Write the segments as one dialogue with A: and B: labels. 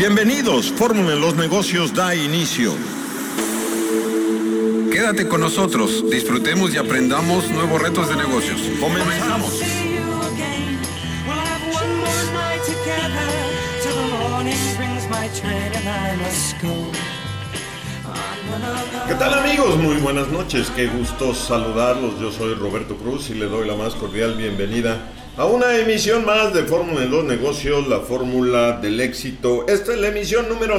A: Bienvenidos, Fórmula en los Negocios da inicio.
B: Quédate con nosotros, disfrutemos y aprendamos nuevos retos de negocios.
A: Comenzamos. ¿Qué tal, amigos? Muy buenas noches, qué gusto saludarlos. Yo soy Roberto Cruz y le doy la más cordial bienvenida a una emisión más de Fórmula en los Negocios, la fórmula del éxito. Esta es la emisión número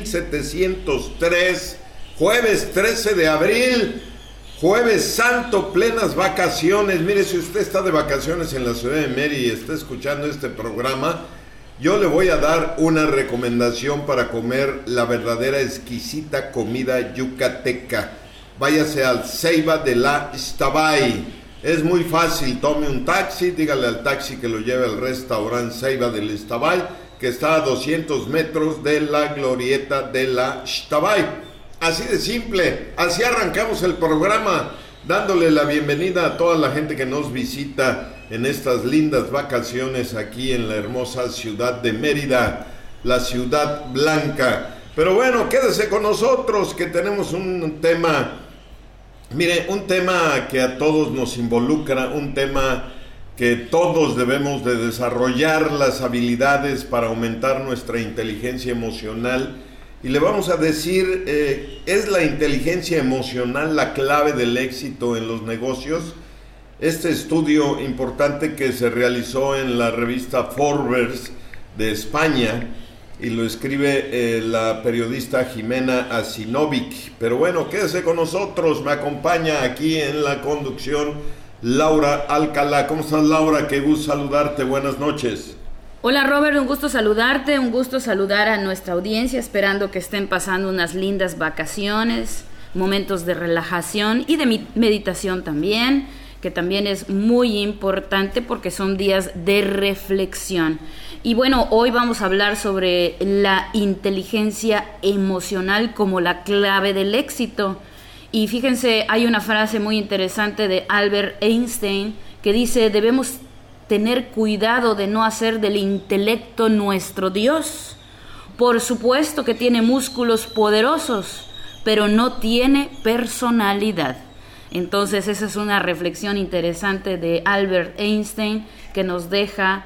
A: 2703, jueves 13 de abril, jueves santo, plenas vacaciones. Mire, si usted está de vacaciones en la ciudad de Mérida y está escuchando este programa, yo le voy a dar una recomendación para comer la verdadera exquisita comida yucateca. Váyase al Ceiba de la Iztabay. Es muy fácil, tome un taxi, dígale al taxi que lo lleve al restaurante Ceiba del Iztabay, que está a 200 metros de la glorieta de la Iztabay. Así de simple, así arrancamos el programa, dándole la bienvenida a toda la gente que nos visita en estas lindas vacaciones aquí en la hermosa ciudad de Mérida, la ciudad blanca. Pero bueno, quédese con nosotros que tenemos un tema. Mire, un tema que a todos nos involucra, un tema que todos debemos de desarrollar las habilidades para aumentar nuestra inteligencia emocional. Y le vamos a decir, ¿es la inteligencia emocional la clave del éxito en los negocios? Este estudio importante que se realizó en la revista Forbes de España, y lo escribe la periodista Jimena Asinovic. Pero bueno, quédese con nosotros, me acompaña aquí en la conducción Laura Alcalá. ¿Cómo estás, Laura? Qué gusto saludarte, buenas noches.
C: Hola, Robert, un gusto saludarte, un gusto saludar a nuestra audiencia, esperando que estén pasando unas lindas vacaciones, momentos de relajación y de meditación también, que también es muy importante porque son días de reflexión. Y bueno, hoy vamos a hablar sobre la inteligencia emocional como la clave del éxito. Y fíjense, hay una frase muy interesante de Albert Einstein que dice: debemos tener cuidado de no hacer del intelecto nuestro Dios. Por supuesto que tiene músculos poderosos, pero no tiene personalidad. Entonces esa es una reflexión interesante de Albert Einstein que nos deja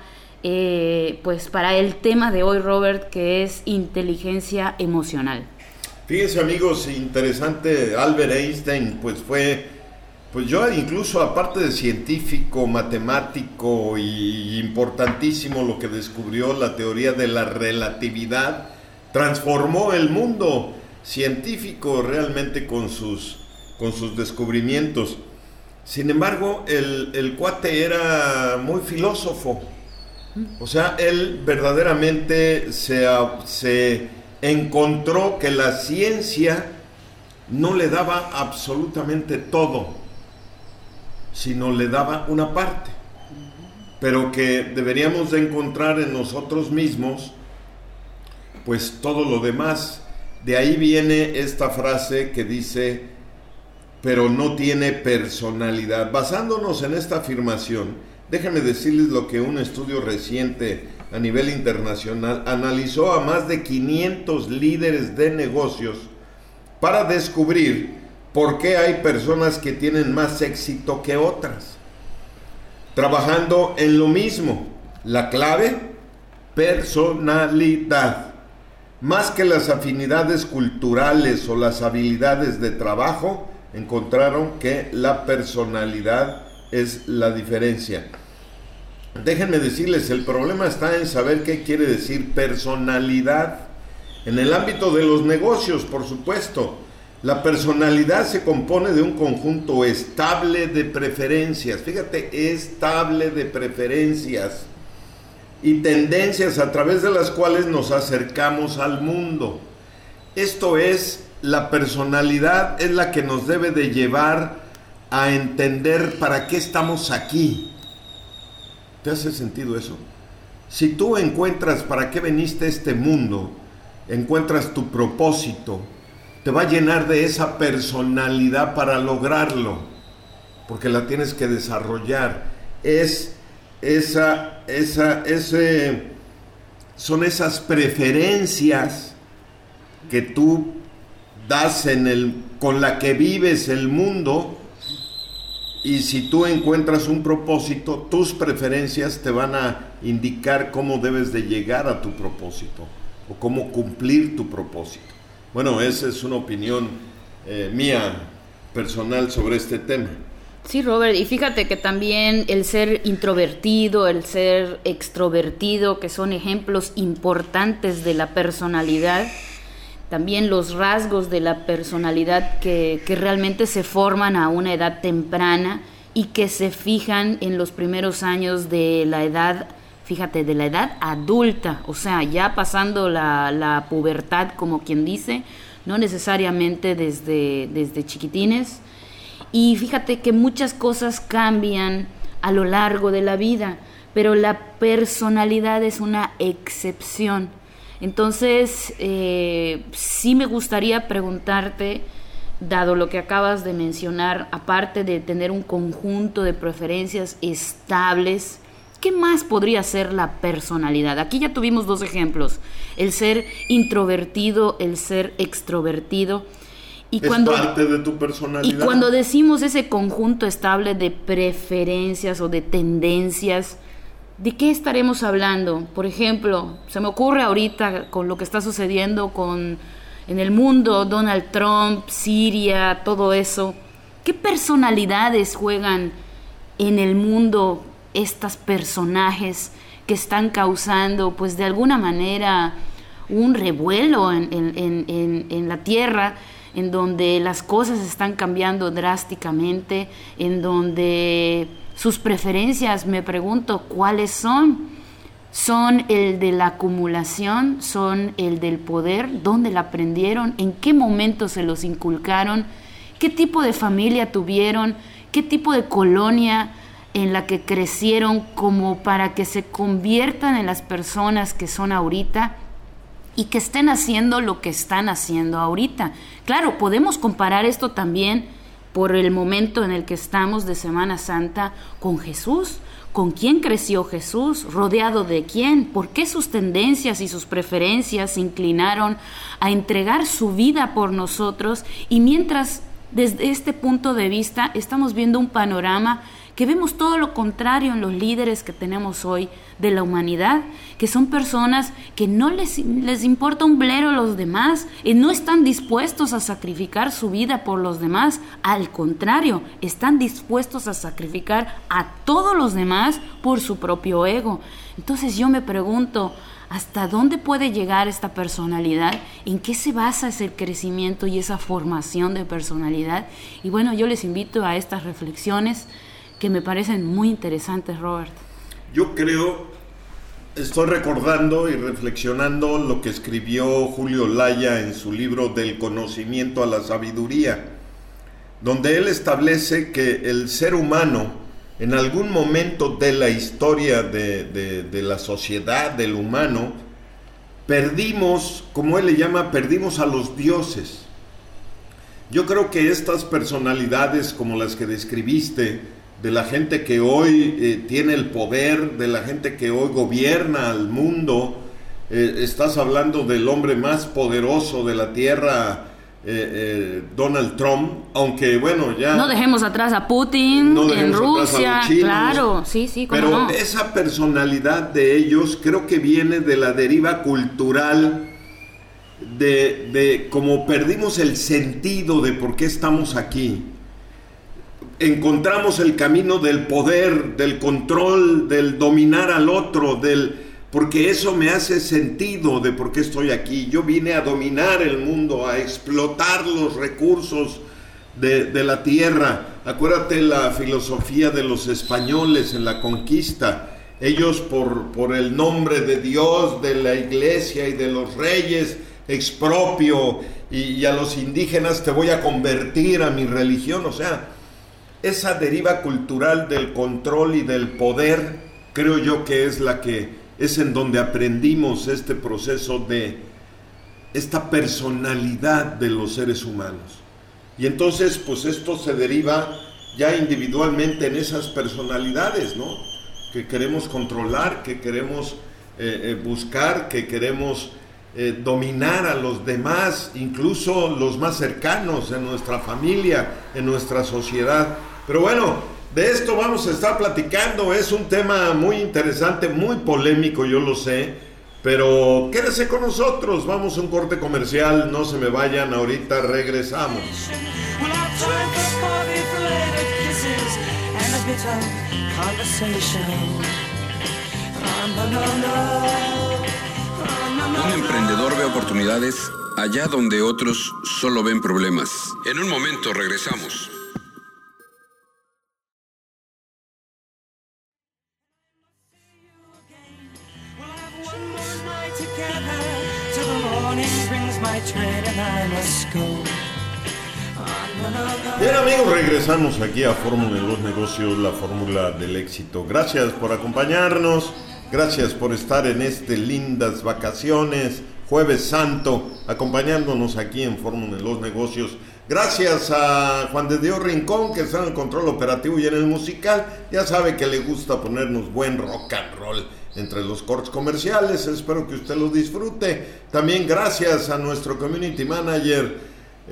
C: pues para el tema de hoy, Robert, que es inteligencia emocional.
A: Fíjense, amigos, interesante. Albert Einstein pues yo incluso, aparte de científico, matemático y importantísimo, lo que descubrió la teoría de la relatividad, transformó el mundo científico realmente con sus descubrimientos. Sin embargo, el cuate era muy filósofo. O sea, él verdaderamente se encontró que la ciencia no le daba absolutamente todo, sino le daba una parte, pero que deberíamos de encontrar en nosotros mismos pues todo lo demás. De ahí viene esta frase que dice: pero no tiene personalidad. Basándonos en esta afirmación, déjenme decirles lo que un estudio reciente a nivel internacional analizó a más de 500 líderes de negocios para descubrir por qué hay personas que tienen más éxito que otras, trabajando en lo mismo. La clave: personalidad. Más que las afinidades culturales o las habilidades de trabajo, encontraron que la personalidad es la diferencia. Déjenme decirles, el problema está en saber qué quiere decir personalidad. En el ámbito de los negocios, por supuesto, la personalidad se compone de un conjunto estable de preferencias. Fíjate, estable de preferencias y tendencias a través de las cuales nos acercamos al mundo. Esto es, la personalidad es la que nos debe de llevar a entender para qué estamos aquí. ¿Te hace sentido eso? Si tú encuentras para qué veniste a este mundo, encuentras tu propósito, te va a llenar de esa personalidad para lograrlo, porque la tienes que desarrollar. Es ese son esas preferencias que tú das con la que vives el mundo, y si tú encuentras un propósito, tus preferencias te van a indicar cómo debes de llegar a tu propósito o cómo cumplir tu propósito. Bueno, esa es una opinión mía personal sobre este tema.
C: Sí, Robert, y fíjate que también el ser introvertido, el ser extrovertido, que son ejemplos importantes de la personalidad, también los rasgos de la personalidad que realmente se forman a una edad temprana y que se fijan en los primeros años de la edad, fíjate, de la edad adulta, o sea, ya pasando la pubertad, como quien dice, no necesariamente desde chiquitines. Y fíjate que muchas cosas cambian a lo largo de la vida, pero la personalidad es una excepción. Entonces, sí me gustaría preguntarte, dado lo que acabas de mencionar, aparte de tener un conjunto de preferencias estables, ¿qué más podría ser la personalidad? Aquí ya tuvimos dos ejemplos, el ser introvertido, el ser extrovertido.
A: Es parte de tu personalidad.
C: Y cuando decimos ese conjunto estable de preferencias o de tendencias, ¿de qué estaremos hablando? Por ejemplo, se me ocurre ahorita con lo que está sucediendo en el mundo, Donald Trump, Siria, todo eso. ¿Qué personalidades juegan en el mundo estos personajes que están causando, pues de alguna manera, un revuelo en la tierra, en donde las cosas están cambiando drásticamente, en donde sus preferencias, me pregunto, ¿cuáles son? ¿Son el de la acumulación? ¿Son el del poder? ¿Dónde la aprendieron? ¿En qué momento se los inculcaron? ¿Qué tipo de familia tuvieron? ¿Qué tipo de colonia en la que crecieron como para que se conviertan en las personas que son ahorita y que estén haciendo lo que están haciendo ahorita? Claro, podemos comparar esto también por el momento en el que estamos de Semana Santa con Jesús. ¿Con quién creció Jesús? ¿Rodeado de quién? ¿Por qué sus tendencias y sus preferencias se inclinaron a entregar su vida por nosotros? Y mientras, desde este punto de vista, estamos viendo un panorama que vemos todo lo contrario en los líderes que tenemos hoy de la humanidad, que son personas que no les importa un bledo a los demás, y no están dispuestos a sacrificar su vida por los demás, al contrario, están dispuestos a sacrificar a todos los demás por su propio ego. Entonces yo me pregunto, ¿hasta dónde puede llegar esta personalidad? ¿En qué se basa ese crecimiento y esa formación de personalidad? Y bueno, yo les invito a estas reflexiones que me parecen muy interesantes, Robert.
A: Yo estoy recordando y reflexionando lo que escribió Julio Laya en su libro Del conocimiento a la sabiduría, donde él establece que el ser humano, en algún momento de la historia de la sociedad, del humano, perdimos, como él le llama, perdimos a los dioses. Yo creo que estas personalidades como las que describiste, de la gente que hoy tiene el poder, de la gente que hoy gobierna al mundo, estás hablando del hombre más poderoso de la tierra, Donald Trump, aunque bueno, ya...
C: No dejemos atrás a Putin, en Rusia, claro, sí,
A: pero no. Esa personalidad de ellos creo que viene de la deriva cultural, de cómo perdimos el sentido de por qué estamos aquí. Encontramos el camino del poder, del control, del dominar al otro, porque eso me hace sentido de por qué estoy aquí. Yo vine a dominar el mundo, a explotar los recursos de la tierra. Acuérdate la filosofía de los españoles en la conquista. Ellos por el nombre de Dios, de la iglesia y de los reyes, expropio, y a los indígenas te voy a convertir a mi religión. O sea, esa deriva cultural del control y del poder, creo yo que es en donde aprendimos este proceso de esta personalidad de los seres humanos. Y entonces, pues esto se deriva ya individualmente en esas personalidades, ¿no? Que queremos controlar, que queremos buscar, que queremos dominar a los demás, incluso los más cercanos en nuestra familia, en nuestra sociedad. Pero bueno, de esto vamos a estar platicando. Es un tema muy interesante, muy polémico, yo lo sé, pero quédese con nosotros. Vamos a un corte comercial, no se me vayan, ahorita regresamos.
B: Un emprendedor ve oportunidades allá donde otros solo ven problemas. En un momento regresamos.
A: Bien, amigos, regresamos aquí a Fórmula en los Negocios, la fórmula del éxito. Gracias por acompañarnos, gracias por estar en lindas vacaciones, Jueves Santo, acompañándonos aquí en Fórmula en los Negocios. Gracias a Juan de Dios Rincón, que está en el control operativo y en el musical. Ya sabe que le gusta ponernos buen rock and roll entre los cortes comerciales. Espero que usted lo disfrute. También gracias a nuestro community manager,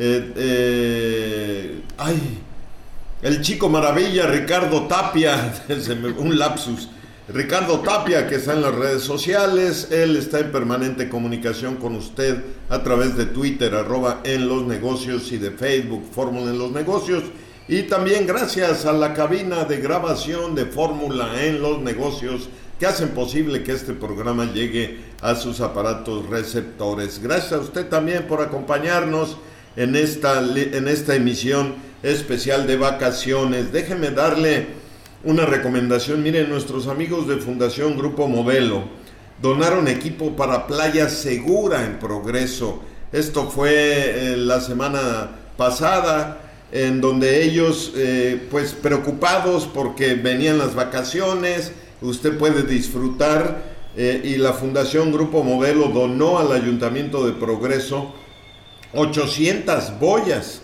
A: el chico maravilla, Ricardo Tapia, un lapsus, Ricardo Tapia, que está en las redes sociales. Él está en permanente comunicación con usted a través de Twitter, @enlosnegocios, y de Facebook, Fórmula en los Negocios. Y también gracias a la cabina de grabación de Fórmula en los Negocios, que hacen posible que este programa llegue a sus aparatos receptores. Gracias a usted también por acompañarnos en esta emisión especial de vacaciones. Déjeme darle una recomendación. Miren, nuestros amigos de Fundación Grupo Modelo donaron equipo para Playa Segura en Progreso. Esto fue la semana pasada, en donde ellos, pues preocupados porque venían las vacaciones, usted puede disfrutar, y la Fundación Grupo Modelo donó al Ayuntamiento de Progreso 800 boyas,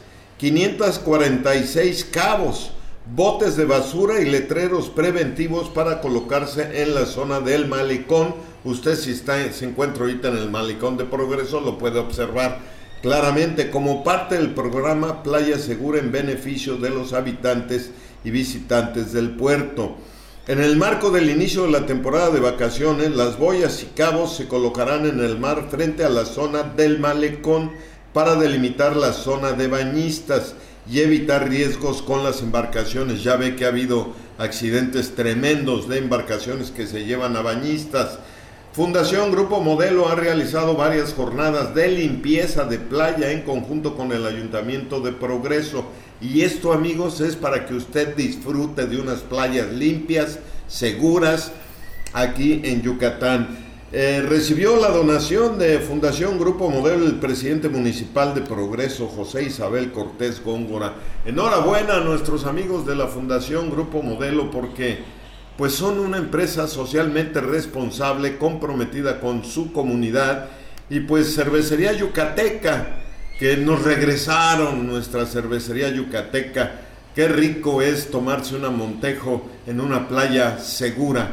A: 546 cabos, botes de basura y letreros preventivos para colocarse en la zona del malecón. Usted, si se encuentra ahorita en el malecón de Progreso, lo puede observar claramente como parte del programa Playa Segura en beneficio de los habitantes y visitantes del puerto. En el marco del inicio de la temporada de vacaciones, las boyas y cabos se colocarán en el mar frente a la zona del malecón para delimitar la zona de bañistas y evitar riesgos con las embarcaciones. Ya ve que ha habido accidentes tremendos de embarcaciones que se llevan a bañistas. Fundación Grupo Modelo ha realizado varias jornadas de limpieza de playa en conjunto con el Ayuntamiento de Progreso. Y esto, amigos, es para que usted disfrute de unas playas limpias, seguras, aquí en Yucatán. Recibió la donación de Fundación Grupo Modelo el presidente municipal de Progreso, José Isabel Cortés Góngora. Enhorabuena a nuestros amigos de la Fundación Grupo Modelo, porque pues son una empresa socialmente responsable, comprometida con su comunidad. Y pues Cervecería Yucateca, que nos regresaron nuestra cervecería yucateca. Qué rico es tomarse una Montejo en una playa segura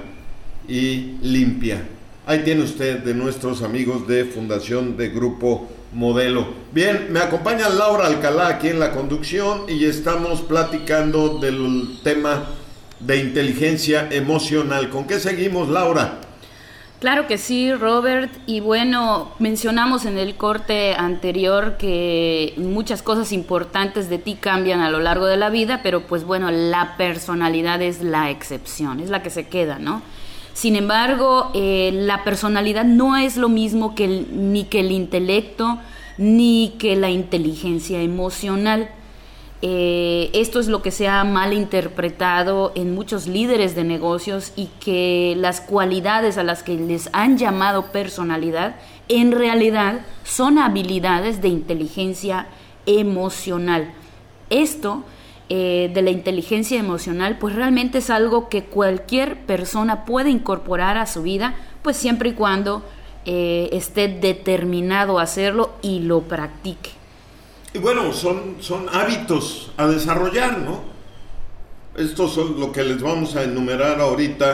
A: y limpia. Ahí tiene usted de nuestros amigos de Fundación de Grupo Modelo. Bien, me acompaña Laura Alcalá aquí en la conducción y estamos platicando del tema de inteligencia emocional. ¿Con qué seguimos, Laura?
C: Claro que sí, Robert, y bueno, mencionamos en el corte anterior que muchas cosas importantes de ti cambian a lo largo de la vida, pero pues bueno, la personalidad es la excepción, es la que se queda, ¿no? Sin embargo, la personalidad no es lo mismo ni que el intelecto, ni que la inteligencia emocional. Esto es lo que se ha malinterpretado en muchos líderes de negocios, y que las cualidades a las que les han llamado personalidad en realidad son habilidades de inteligencia emocional. Esto de la inteligencia emocional pues realmente es algo que cualquier persona puede incorporar a su vida, pues siempre y cuando esté determinado a hacerlo y lo practique.
A: Y bueno, son hábitos a desarrollar, ¿no? Estos son lo que les vamos a enumerar ahorita.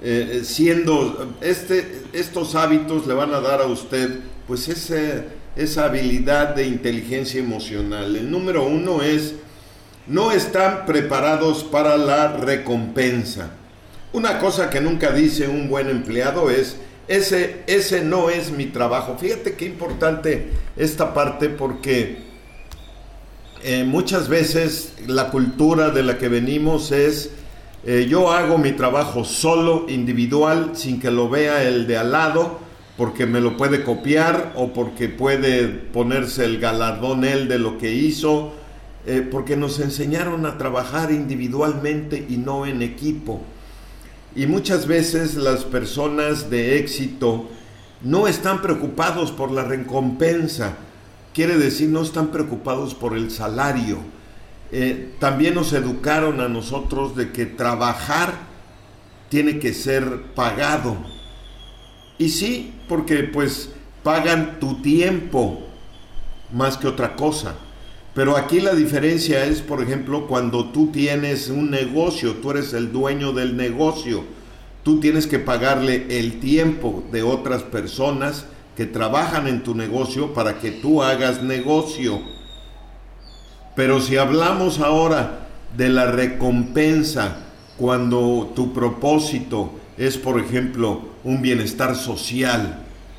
A: estos hábitos le van a dar a usted pues esa habilidad de inteligencia emocional. El número 1 es: no están preparados para la recompensa. Una cosa que nunca dice un buen empleado es: ese no es mi trabajo. Fíjate qué importante esta parte, porque muchas veces la cultura de la que venimos es yo hago mi trabajo solo, individual, sin que lo vea el de al lado, porque me lo puede copiar o porque puede ponerse el galardón él de lo que hizo, porque nos enseñaron a trabajar individualmente y no en equipo. Y muchas veces las personas de éxito no están preocupados por la recompensa, quiere decir, no están preocupados por el salario. También nos educaron a nosotros de que trabajar tiene que ser pagado. Y sí, porque pues pagan tu tiempo más que otra cosa. Pero aquí la diferencia es, por ejemplo, cuando tú tienes un negocio, tú eres el dueño del negocio, tú tienes que pagarle el tiempo de otras personas que trabajan en tu negocio para que tú hagas negocio. Pero si hablamos ahora de la recompensa, cuando tu propósito es, por ejemplo, un bienestar social,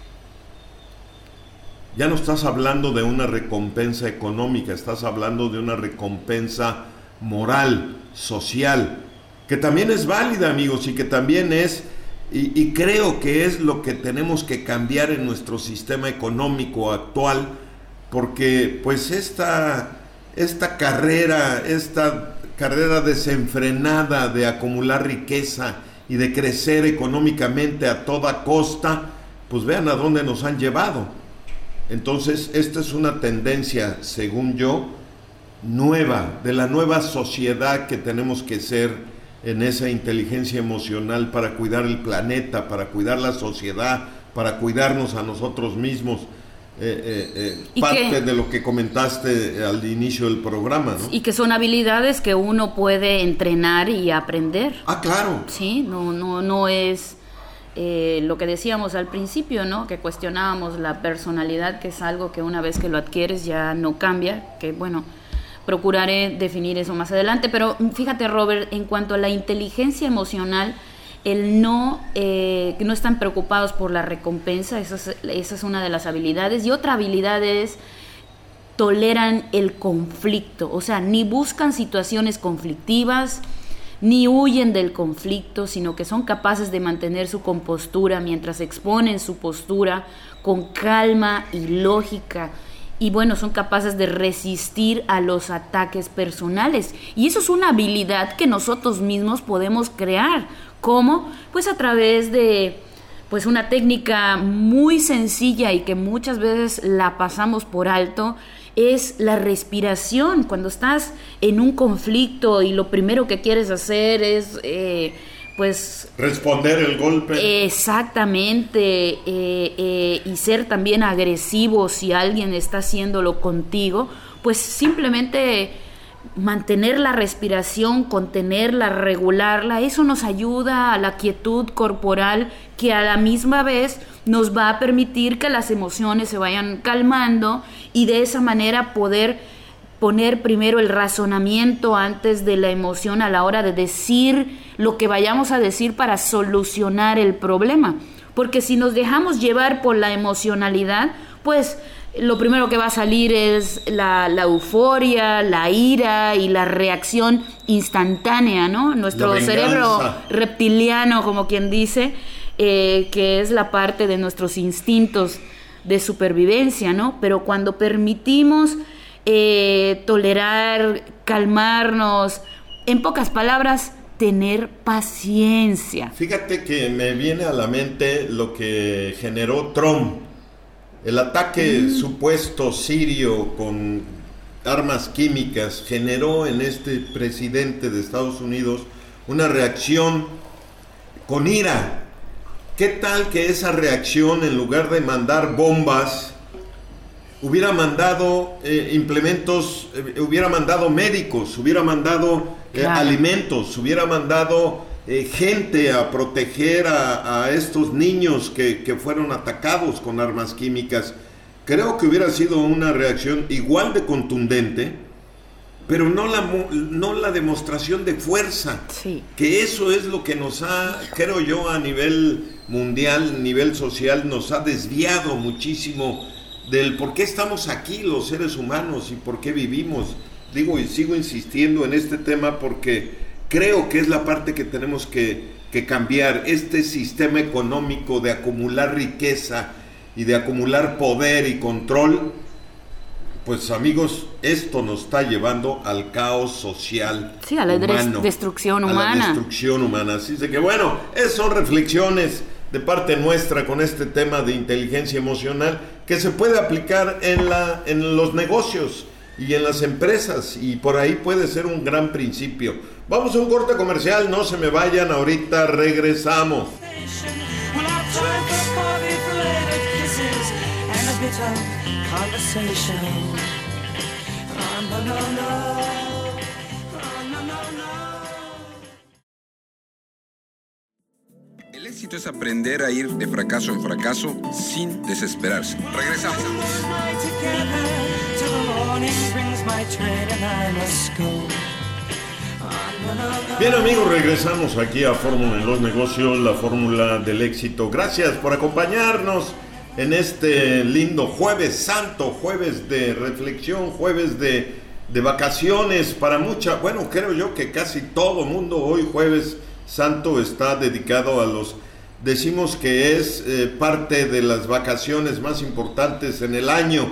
A: ya no estás hablando de una recompensa económica, estás hablando de una recompensa moral, social, que también es válida, amigos, y que también es, y creo que es lo que tenemos que cambiar en nuestro sistema económico actual, porque pues esta carrera desenfrenada de acumular riqueza y de crecer económicamente a toda costa, pues vean a dónde nos han llevado. Entonces, esta es una tendencia, según yo, nueva, de la nueva sociedad que tenemos que ser en esa inteligencia emocional para cuidar el planeta, para cuidar la sociedad, para cuidarnos a nosotros mismos. Parte de lo que comentaste al inicio del programa, ¿no?
C: Y que son habilidades que uno puede entrenar y aprender.
A: Ah, claro.
C: Sí, no es lo que decíamos al principio, ¿no? Que cuestionábamos la personalidad, que es algo que una vez que lo adquieres ya no cambia, que bueno, procuraré definir eso más adelante. Pero fíjate, Robert, en cuanto a la inteligencia emocional, que no están preocupados por la recompensa, esa es una de las habilidades. Y otra habilidad es: toleran el conflicto, o sea, ni buscan situaciones conflictivas, ni huyen del conflicto, sino que son capaces de mantener su compostura mientras exponen su postura con calma y lógica. Y bueno, son capaces de resistir a los ataques personales. Y eso es una habilidad que nosotros mismos podemos crear. ¿Cómo? Pues a través de pues una técnica muy sencilla y que muchas veces la pasamos por alto, es la respiración. Cuando estás en un conflicto y lo primero que quieres hacer es pues
A: responder el golpe.
C: Exactamente, y ser también agresivo si alguien está haciéndolo contigo, pues simplemente mantener la respiración, contenerla, regularla, eso nos ayuda a la quietud corporal, que a la misma vez nos va a permitir que las emociones se vayan calmando y de esa manera poder poner primero el razonamiento antes de la emoción a la hora de decir lo que vayamos a decir para solucionar el problema. Porque si nos dejamos llevar por la emocionalidad, pues lo primero que va a salir es la euforia, la ira y la reacción instantánea, ¿no? Nuestro cerebro reptiliano, como quien dice, que es la parte de nuestros instintos de supervivencia, ¿no? Pero cuando permitimos tolerar, calmarnos, en pocas palabras, tener paciencia.
A: Fíjate que me viene a la mente lo que generó Trump. El ataque supuesto sirio con armas químicas generó en este presidente de Estados Unidos una reacción con ira. ¿Qué tal que esa reacción, en lugar de mandar bombas, hubiera mandado implementos, hubiera mandado médicos, hubiera mandado alimentos, hubiera mandado gente a proteger a estos niños que fueron atacados con armas químicas. Creo que hubiera sido una reacción igual de contundente, pero no la demostración de fuerza,
C: sí.
A: Que eso es lo que nos ha, creo yo, a nivel mundial, a nivel social, nos ha desviado muchísimo del por qué estamos aquí los seres humanos y por qué vivimos. Digo, y sigo insistiendo en este tema porque creo que es la parte que tenemos que cambiar, este sistema económico de acumular riqueza y de acumular poder y control. Pues amigos, esto nos está llevando al caos social,
C: sí, a la destrucción humana.
A: A la destrucción humana. Así de que bueno, esas son reflexiones de parte nuestra con este tema de inteligencia emocional que se puede aplicar en los negocios y en las empresas, y por ahí puede ser un gran principio. Vamos a un corte comercial, no se me vayan, ahorita regresamos.
B: El éxito es aprender a ir de fracaso en fracaso sin desesperarse. Regresamos.
A: Bien amigos, regresamos aquí a Fórmula en los Negocios, la fórmula del éxito. Gracias por acompañarnos en este lindo Jueves Santo, jueves de reflexión, jueves de vacaciones para mucha, bueno, creo yo que casi todo mundo hoy Jueves Santo está dedicado a decimos que es parte de las vacaciones más importantes en el año,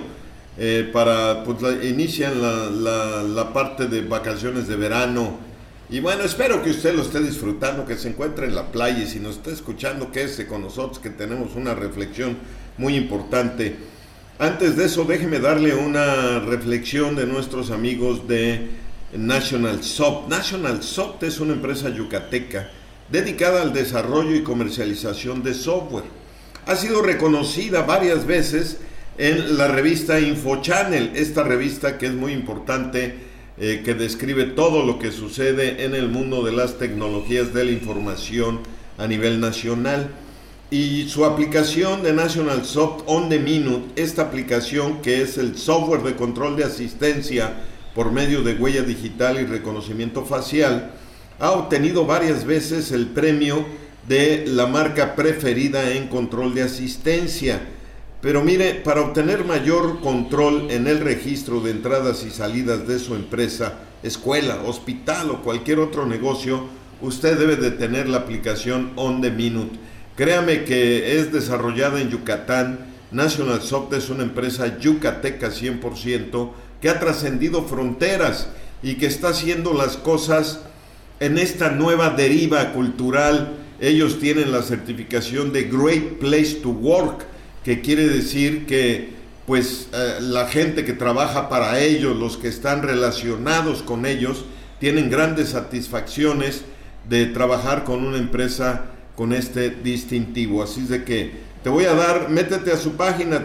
A: inician la parte de vacaciones de verano. Y bueno, espero que usted lo esté disfrutando, que se encuentre en la playa, y si nos está escuchando, quédese con nosotros, que tenemos una reflexión muy importante. Antes de eso, déjeme darle una reflexión de nuestros amigos de National Soft. National Soft es una empresa yucateca dedicada al desarrollo y comercialización de software. Ha sido reconocida varias veces en la revista InfoChannel, esta revista que es muy importante, que describe todo lo que sucede en el mundo de las tecnologías de la información a nivel nacional. Y su aplicación de National Soft On The Minute, esta aplicación que es el software de control de asistencia por medio de huella digital y reconocimiento facial, ha obtenido varias veces el premio de la marca preferida en control de asistencia. Pero mire, para obtener mayor control en el registro de entradas y salidas de su empresa, escuela, hospital o cualquier otro negocio, usted debe de tener la aplicación On The Minute. Créame que es desarrollada en Yucatán. National Soft es una empresa yucateca 100% que ha trascendido fronteras y que está haciendo las cosas en esta nueva deriva cultural. Ellos tienen la certificación de Great Place to Work, que quiere decir que pues la gente que trabaja para ellos, los que están relacionados con ellos, tienen grandes satisfacciones de trabajar con una empresa con este distintivo. Así es de que te voy a dar, métete a su página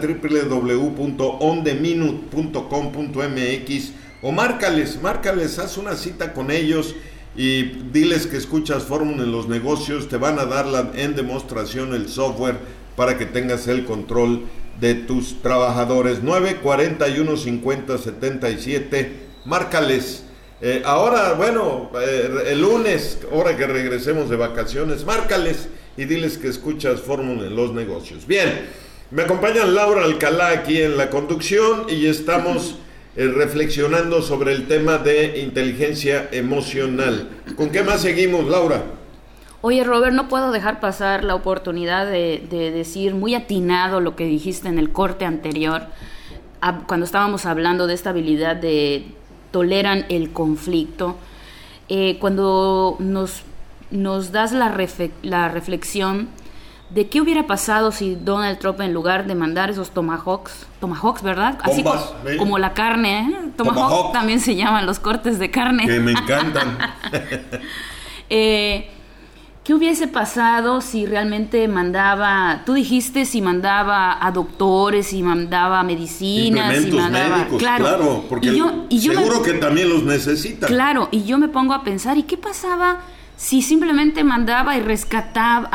A: www.ontheminute.com.mx o márcales, haz una cita con ellos y diles que escuchas Fórmula en los Negocios. Te van a dar en demostración el software para que tengas el control de tus trabajadores. 941-50-77, márcales. Ahora, bueno, el lunes, hora que regresemos de vacaciones, márcales y diles que escuchas Fórmula en los Negocios. Bien, me acompaña Laura Alcalá aquí en la conducción y estamos reflexionando sobre el tema de inteligencia emocional. ¿Con qué más seguimos, Laura?
C: Oye, Robert, no puedo dejar pasar la oportunidad de decir muy atinado lo que dijiste en el corte anterior, cuando estábamos hablando de esta habilidad de toleran el conflicto. Cuando nos das la reflexión de qué hubiera pasado si Donald Trump, en lugar de mandar esos tomahawks, ¿verdad? Así como la carne, Tomahawk también se llaman los cortes de carne.
A: Que me encantan.
C: ¿Qué hubiese pasado si realmente mandaba, tú dijiste si mandaba a doctores, si mandaba medicinas,
A: si mandaba médicos, claro, porque seguro que también los necesitan.
C: Claro, y yo me pongo a pensar, ¿y qué pasaba si simplemente mandaba y rescatar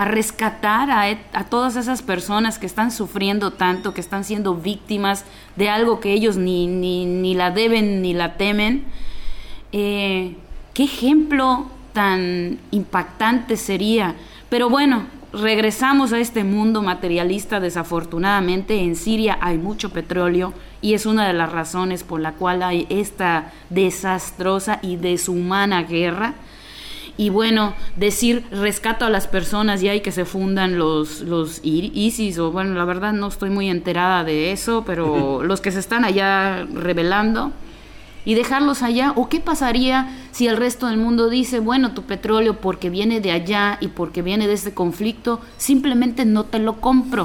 C: a todas esas personas que están sufriendo tanto, que están siendo víctimas de algo que ellos ni la deben ni la temen? ¿Qué ejemplo tan impactante sería? Pero bueno, regresamos a este mundo materialista. Desafortunadamente en Siria hay mucho petróleo y es una de las razones por la cual hay esta desastrosa y deshumana guerra. Y bueno, decir rescato a las personas y hay que se fundan los ISIS, o bueno, la verdad no estoy muy enterada de eso, pero los que se están allá rebelando, y dejarlos allá. ¿O qué pasaría si el resto del mundo dice, bueno, tu petróleo porque viene de allá y porque viene de este conflicto, simplemente no te lo compro?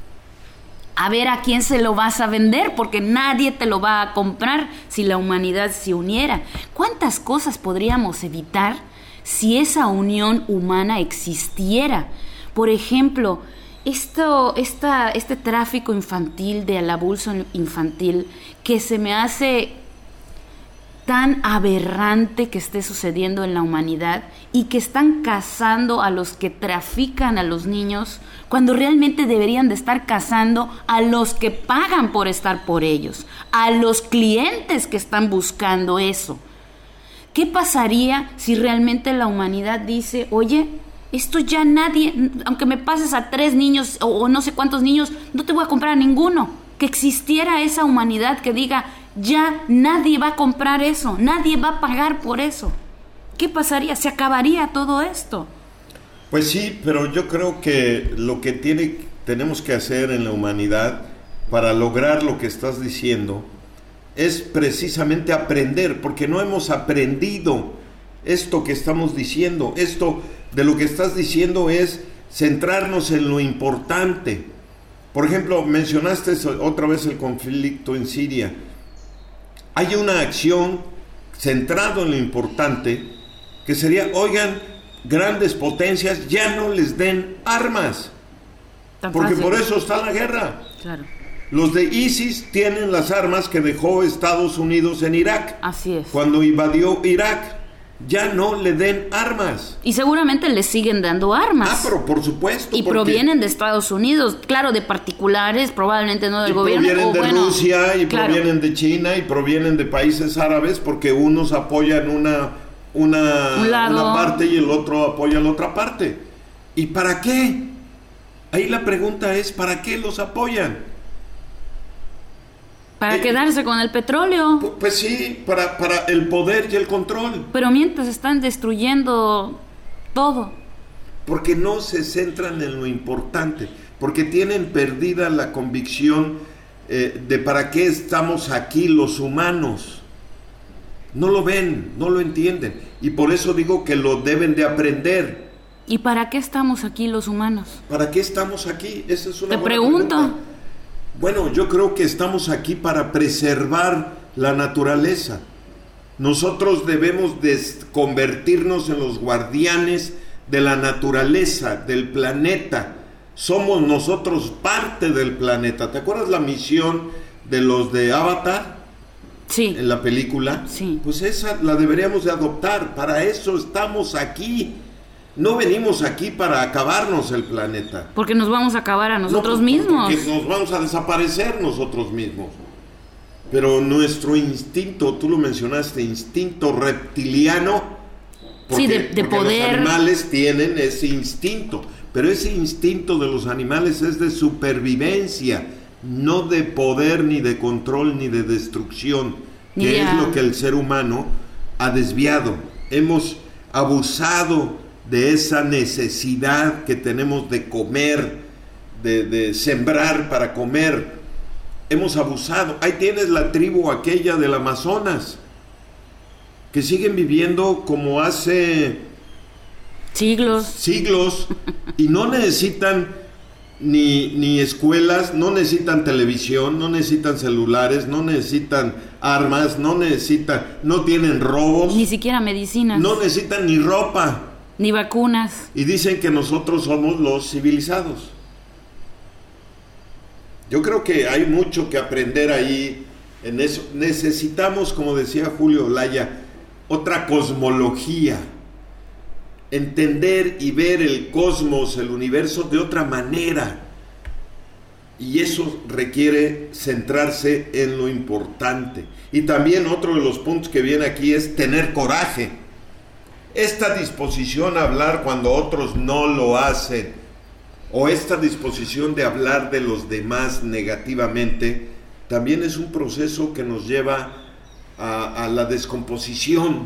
C: A ver a quién se lo vas a vender, porque nadie te lo va a comprar si la humanidad se uniera. ¿Cuántas cosas podríamos evitar si esa unión humana existiera? Por ejemplo, este tráfico infantil, del abuso infantil, que se me hace tan aberrante que esté sucediendo en la humanidad, y que están cazando a los que trafican a los niños, cuando realmente deberían de estar cazando a los que pagan por estar por ellos, a los clientes que están buscando eso. ¿Qué pasaría si realmente la humanidad dice, oye, esto ya nadie, aunque me pases a 3 niños o no sé cuántos niños, no te voy a comprar a ninguno? Que existiera esa humanidad que diga, ya nadie va a comprar eso, nadie va a pagar por eso. ¿Qué pasaría? ¿Se acabaría todo esto?
A: Pues sí, pero yo creo que lo que tenemos que hacer en la humanidad para lograr lo que estás diciendo es precisamente aprender, porque no hemos aprendido esto que estamos diciendo. Esto de lo que estás diciendo es centrarnos en lo importante. Por ejemplo, mencionaste otra vez el conflicto en Siria. Hay una acción centrada en lo importante, que sería, oigan, grandes potencias ya no les den armas, porque por eso está la guerra.
C: Claro.
A: Los de ISIS tienen las armas que dejó Estados Unidos en Irak.
C: Así es.
A: Cuando invadió Irak, ya no le den armas.
C: Y seguramente le siguen dando armas.
A: Pero por supuesto.
C: Y provienen de Estados Unidos, claro, de particulares, probablemente no del gobierno.
A: Provienen de Rusia, y claro, provienen de China, y provienen de países árabes, porque unos apoyan una parte y el otro apoya la otra parte. ¿Y para qué? Ahí la pregunta es, ¿para qué los apoyan?
C: Para quedarse con el petróleo.
A: Pues sí, para el poder y el control.
C: Pero mientras están destruyendo todo.
A: Porque no se centran en lo importante, porque tienen perdida la convicción de para qué estamos aquí los humanos. No lo ven, no lo entienden, y por eso digo que lo deben de aprender.
C: ¿Y para qué estamos aquí los humanos?
A: ¿Para qué estamos aquí? Esa es una
C: buena pregunta.
A: Pregunta. Bueno, yo creo que estamos aquí para preservar la naturaleza. Nosotros debemos de convertirnos en los guardianes de la naturaleza, del planeta. Somos nosotros parte del planeta. ¿Te acuerdas la misión de los de Avatar?
C: Sí.
A: En la película.
C: Sí.
A: Pues esa la deberíamos de adoptar. Para eso estamos aquí. No venimos aquí para acabarnos el planeta.
C: Porque nos vamos a acabar a nosotros mismos.
A: Porque nos vamos a desaparecer nosotros mismos. Pero nuestro instinto, tú lo mencionaste, instinto reptiliano. Porque,
C: sí, de poder.
A: Los animales tienen ese instinto. Pero ese instinto de los animales es de supervivencia, no de poder, ni de control, ni de destrucción, que es lo que el ser humano ha desviado. Hemos abusado de esa necesidad que tenemos de comer, de sembrar para comer. Hemos abusado. Ahí tienes la tribu aquella del Amazonas, que siguen viviendo como hace siglos y no necesitan ni escuelas, no necesitan televisión, no necesitan celulares, no necesitan armas, no tienen robos,
C: ni siquiera medicinas,
A: no necesitan ni ropa,
C: ni vacunas.
A: Y dicen que nosotros somos los civilizados. Yo creo que hay mucho que aprender ahí en eso. Necesitamos, como decía Julio Olaya, otra cosmología. entender y ver el cosmos, el universo de otra manera. Y eso requiere centrarse en lo importante. Y también otro de los puntos que viene aquí es tener coraje. Esta disposición a hablar cuando otros no lo hacen, o esta disposición de hablar de los demás negativamente, también es un proceso que nos lleva a la descomposición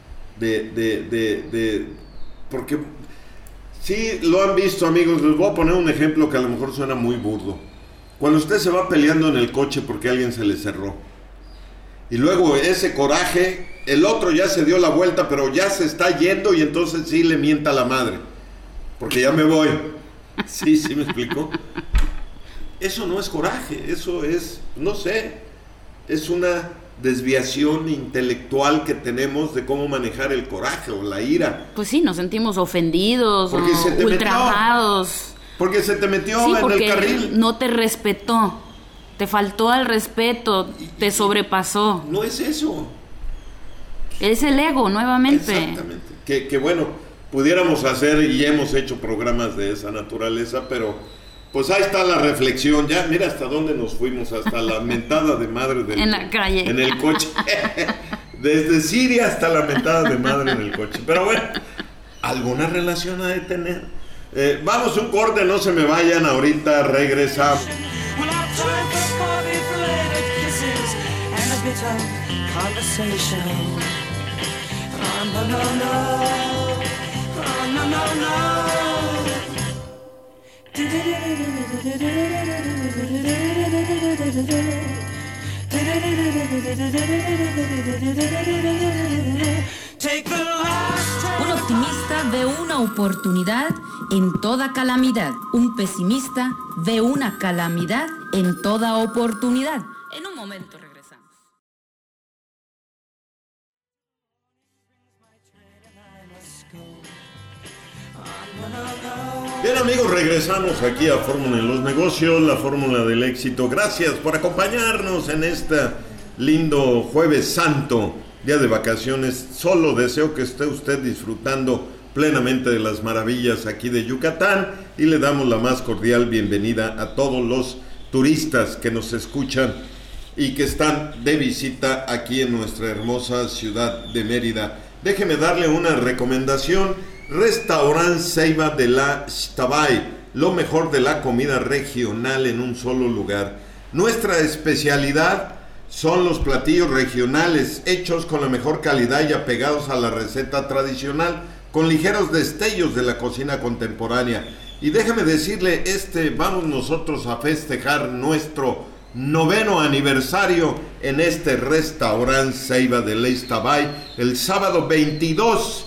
A: porque sí, lo han visto, amigos. Les voy a poner un ejemplo que a lo mejor suena muy burdo. Cuando usted se va peleando en el coche porque alguien se le cerró, y luego ese coraje, el otro ya se dio la vuelta, pero ya se está yendo, y entonces sí le mienta a la madre, porque ya me voy. Sí, me explico. Eso no es coraje, eso es, no sé, es una desviación intelectual que tenemos de cómo manejar el coraje o la ira.
C: Pues sí, nos sentimos ofendidos o ultrajados.
A: Porque se te metió en el carril.
C: No te respetó, te faltó al respeto, te sobrepasó.
A: No es eso.
C: Es el ego, nuevamente.
A: Exactamente. Que bueno, pudiéramos hacer y hemos hecho programas de esa naturaleza, pero pues ahí está la reflexión. Ya, mira hasta dónde nos fuimos, hasta la mentada de madre
C: en la calle.
A: En el coche. Desde Siria hasta la mentada de madre en el coche. Pero bueno, alguna relación ha de tener. Vamos un corte, no se me vayan, ahorita regresamos.
D: Un optimista ve una oportunidad en toda calamidad. Un pesimista ve una calamidad en toda oportunidad.
C: En un momento regresamos.
A: Bien, amigos, regresamos aquí a Fórmula en los Negocios, la fórmula del éxito. Gracias por acompañarnos en este lindo Jueves Santo, día de vacaciones. Solo deseo que esté usted disfrutando plenamente de las maravillas aquí de Yucatán, y le damos la más cordial bienvenida a todos los turistas que nos escuchan y que están de visita aquí en nuestra hermosa ciudad de Mérida. Déjeme darle una recomendación: Restaurant Ceiba de la Ixtabay, lo mejor de la comida regional en un solo lugar. Nuestra especialidad son los platillos regionales, hechos con la mejor calidad y apegados a la receta tradicional, con ligeros destellos de la cocina contemporánea. Y déjeme decirle, vamos nosotros a festejar nuestro 9º aniversario en este Restaurant Ceiba de la Ixtabay el sábado 22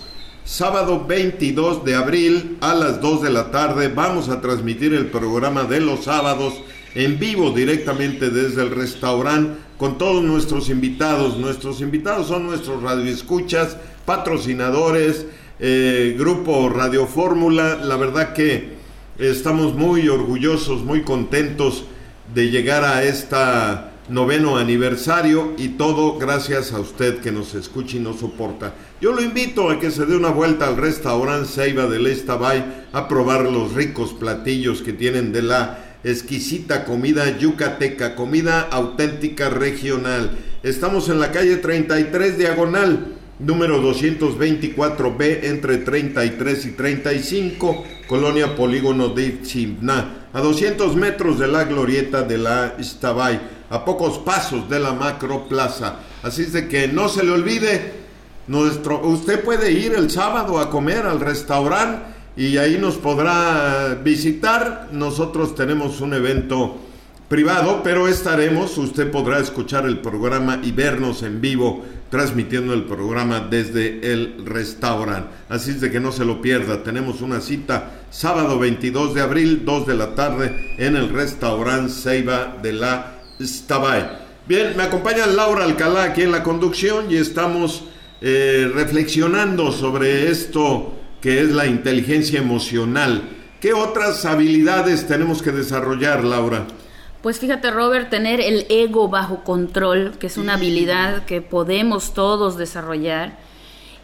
A: de abril a las 2 de la tarde. Vamos a transmitir el programa de los sábados en vivo directamente desde el restaurante con todos nuestros invitados. Nuestros invitados son nuestros radioescuchas, patrocinadores, Grupo Radio Fórmula. La verdad que estamos muy orgullosos, muy contentos de llegar a esta 9º aniversario, y todo gracias a usted que nos escucha y nos soporta. Yo lo invito a que se dé una vuelta al Restaurant Ceiba de la Ixtabay a probar los ricos platillos que tienen de la exquisita comida yucateca, comida auténtica regional. Estamos en la calle 33 diagonal, número 224B, entre 33 y 35, Colonia Polígono de Ixtipná, a 200 metros de la glorieta de la Ixtabay, a pocos pasos de la Macroplaza. Así es de que no se le olvide, usted puede ir el sábado a comer al restaurante y ahí nos podrá visitar. Nosotros tenemos un evento privado, pero usted podrá escuchar el programa y vernos en vivo transmitiendo el programa desde el restaurante. Así es de que no se lo pierda. Tenemos una cita sábado 22 de abril, 2 de la tarde, en el Restaurant Ceiba de la Ixtabay. Bien, me acompaña Laura Alcalá aquí en la conducción, y estamos reflexionando sobre esto que es la inteligencia emocional. ¿Qué otras habilidades tenemos que desarrollar, Laura?
C: Pues fíjate, Robert, tener el ego bajo control, que es una habilidad que podemos todos desarrollar,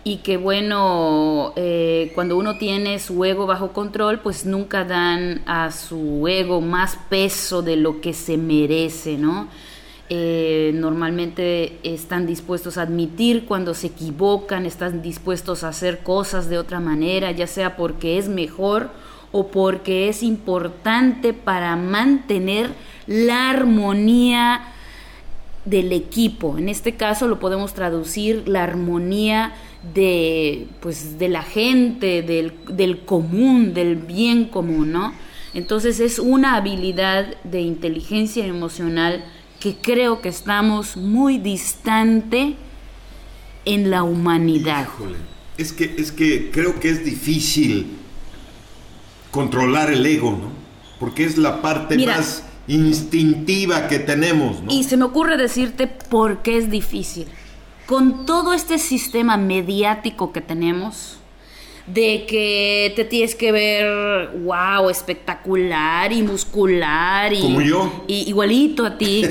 C: y que bueno, cuando uno tiene su ego bajo control, pues nunca dan a su ego más peso de lo que se merece, ¿no? Normalmente están dispuestos a admitir cuando se equivocan, están dispuestos a hacer cosas de otra manera, ya sea porque es mejor o porque es importante para mantener la armonía del equipo. En este caso lo podemos traducir la armonía de la gente, del común, del bien común, ¿no? Entonces es una habilidad de inteligencia emocional que creo que estamos muy distante en la humanidad.
A: Híjole, es que creo que es difícil controlar el ego, ¿no? Porque es la parte más instintiva que tenemos, ¿no?
C: Y se me ocurre decirte por qué es difícil. Con todo este sistema mediático que tenemos, de que te tienes que ver, wow, espectacular y muscular y
A: como yo,
C: y igualito a ti,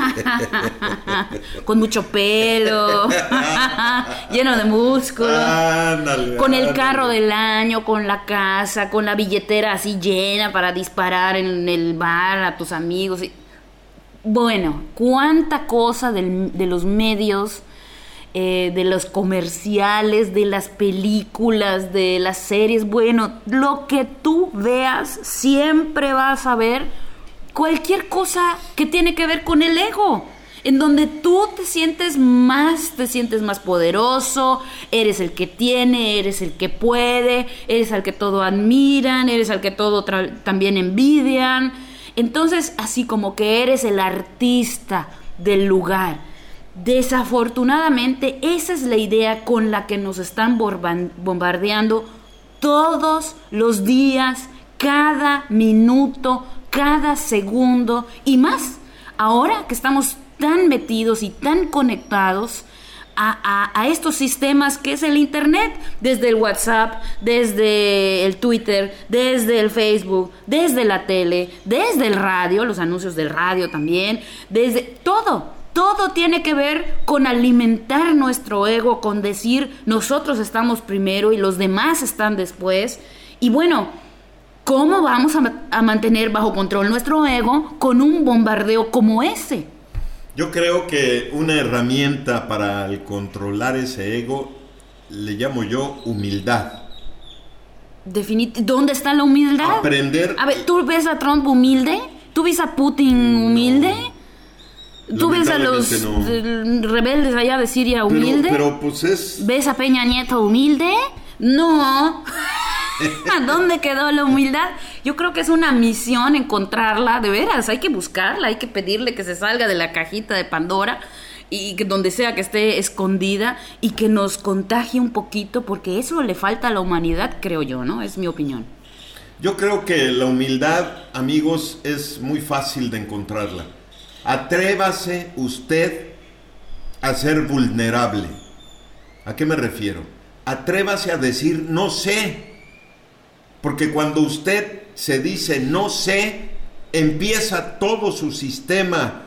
C: con mucho pelo, lleno de músculo, con el carro del año, con la casa, con la billetera así llena para disparar en el bar a tus amigos. Bueno, cuánta cosa de los medios, de los comerciales, de las películas, de las series, bueno, lo que tú veas, siempre vas a ver cualquier cosa que tiene que ver con el ego, en donde tú te sientes más poderoso, eres el que tiene, eres el que puede, eres al que todo admiran, eres al que todo también envidian. Entonces, así como que eres el artista del lugar. Desafortunadamente, esa es la idea con la que nos están bombardeando todos los días, cada minuto, cada segundo y más. Ahora que estamos tan metidos y tan conectados a estos sistemas que es el internet, desde el WhatsApp, desde el Twitter, desde el Facebook, desde la tele, desde el radio, los anuncios del radio también, desde todo tiene que ver con alimentar nuestro ego, con decir nosotros estamos primero y los demás están después. Y bueno, ¿cómo vamos a mantener bajo control nuestro ego con un bombardeo como ese?
A: Yo creo que una herramienta para el controlar ese ego le llamo yo humildad.
C: ¿Dónde está la humildad?
A: Aprender.
C: A ver, ¿tú ves a Trump humilde? ¿Tú ves a Putin humilde? ¿Tú ves a los rebeldes allá de Siria humilde?
A: Pero pues es...
C: ¿Ves a Peña Nieto humilde? No. ¿A dónde quedó la humildad? Yo creo que es una misión encontrarla, de veras, hay que buscarla, hay que pedirle que se salga de la cajita de Pandora y que donde sea que esté escondida y que nos contagie un poquito, porque eso le falta a la humanidad, creo yo, ¿no? Es mi opinión.
A: Yo creo que la humildad, amigos, es muy fácil de encontrarla. Atrévase usted a ser vulnerable. ¿A qué me refiero? Atrévase a decir no sé. Porque cuando usted se dice no sé, empieza todo su sistema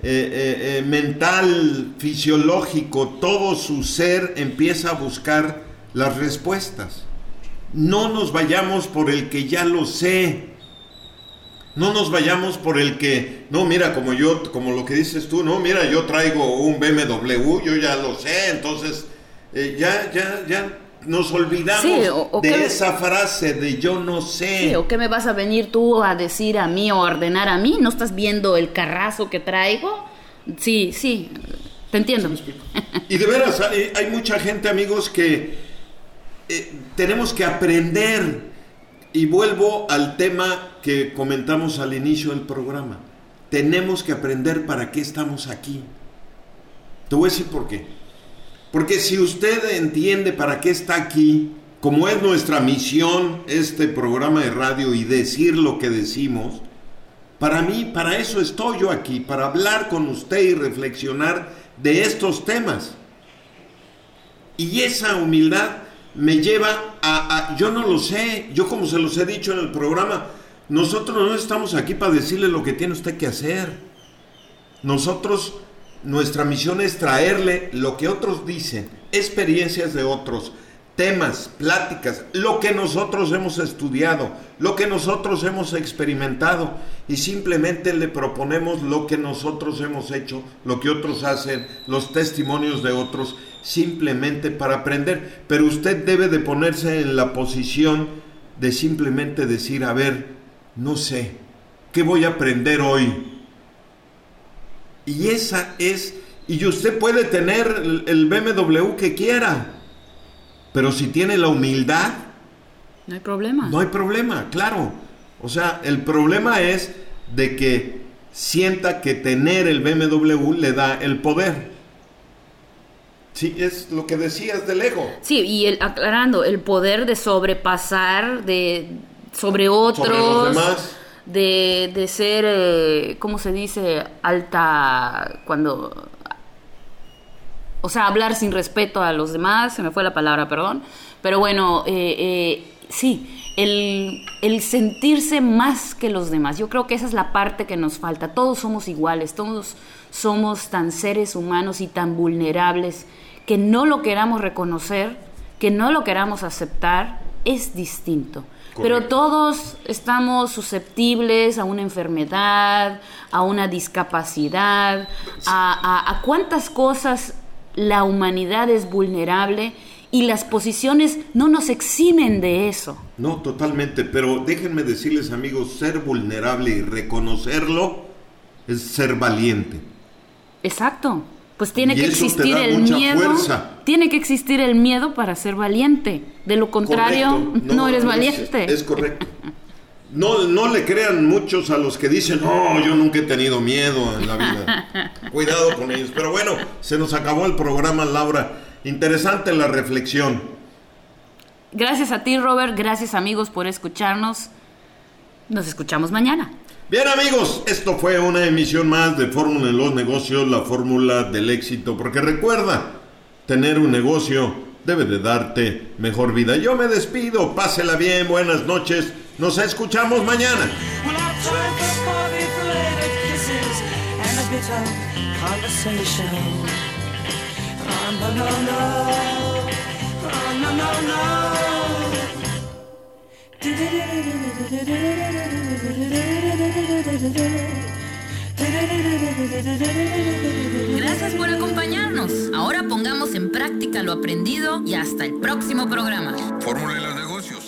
A: mental, fisiológico, todo su ser empieza a buscar las respuestas. No nos vayamos por el que ya lo sé. No nos vayamos por el que, no, mira, como lo que dices tú, no, mira, yo traigo un BMW, yo ya lo sé, entonces ya nos olvidamos de esa frase de yo no sé.
C: Sí, ¿o qué me vas a venir tú a decir a mí o a ordenar a mí? ¿No estás viendo el carrazo que traigo? Sí, te entiendo.
A: Y de veras, hay mucha gente, amigos, que tenemos que aprender. Y vuelvo al tema que comentamos al inicio del programa. Tenemos que aprender para qué estamos aquí. Te voy a decir por qué. Porque si usted entiende para qué está aquí, como es nuestra misión, este programa de radio y decir lo que decimos, para mí, para eso estoy yo aquí, para hablar con usted y reflexionar de estos temas. Y esa humildad me lleva a yo no lo sé, yo como se los he dicho en el programa, nosotros no estamos aquí para decirle lo que tiene usted que hacer. Nosotros nuestra misión es traerle lo que otros dicen, experiencias de otros, temas, pláticas, lo que nosotros hemos estudiado, lo que nosotros hemos experimentado, y simplemente le proponemos lo que nosotros hemos hecho, lo que otros hacen, los testimonios de otros, simplemente para aprender. Pero usted debe de ponerse en la posición de simplemente decir, a ver, no sé, ¿qué voy a aprender hoy? Y esa es, y usted puede tener el BMW que quiera, pero si tiene la humildad,
C: no hay problema.
A: No hay problema, claro. O sea, el problema es de que sienta que tener el BMW le da el poder. Sí, es lo que decías del ego.
C: Sí, y aclarando, el poder de sobrepasar sobre otros,
A: sobre los demás.
C: De ser, ¿cómo se dice? Alta, cuando... O sea, hablar sin respeto a los demás, se me fue la palabra, perdón. Pero bueno, sí, el sentirse más que los demás. Yo creo que esa es la parte que nos falta. Todos somos iguales, todos somos tan seres humanos y tan vulnerables que no lo queramos reconocer, que no lo queramos aceptar, es distinto. Correcto. Pero todos estamos susceptibles a una enfermedad, a una discapacidad, a cuántas cosas la humanidad es vulnerable y las posiciones no nos eximen de eso.
A: No, totalmente, pero déjenme decirles, amigos, ser vulnerable y reconocerlo es ser valiente.
C: Exacto. Pues tiene que existir el miedo. Fuerza. Tiene que existir el miedo para ser valiente. De lo contrario, no eres valiente.
A: Es correcto. No le crean muchos a los que dicen, no, yo nunca he tenido miedo en la vida. Cuidado con ellos. Pero bueno, se nos acabó el programa, Laura. Interesante la reflexión.
C: Gracias a ti, Robert. Gracias, amigos, por escucharnos. Nos escuchamos mañana.
A: Bien, amigos, esto fue una emisión más de Fórmula en los Negocios, la fórmula del éxito. Porque recuerda, tener un negocio debe de darte mejor vida. Yo me despido, pásela bien, buenas noches. Nos escuchamos mañana.
D: Gracias por acompañarnos. Ahora pongamos en práctica lo aprendido y hasta el próximo programa.
B: Fórmula en los Negocios.